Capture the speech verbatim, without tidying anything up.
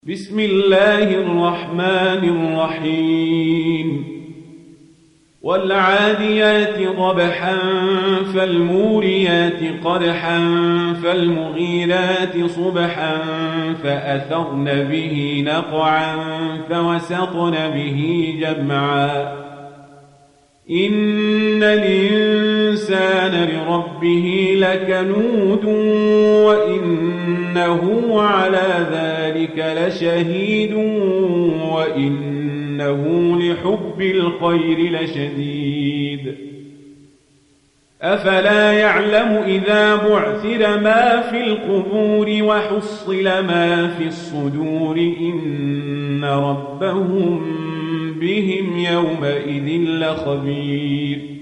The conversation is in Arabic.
بسم الله الرحمن الرحيم والعاديات ضبحا فالموريات قدحا فالمغيرات صبحا فأثرن به نقعا فوسطن به جمعا إن الإنسان لربه لكنود وإنه على ذلك لشهيد وإنه لحب الخير لشديد أفلا يعلم إذا بعثر ما في القبور وحصل ما في الصدور إن ربهم بهم يومئذ لخبير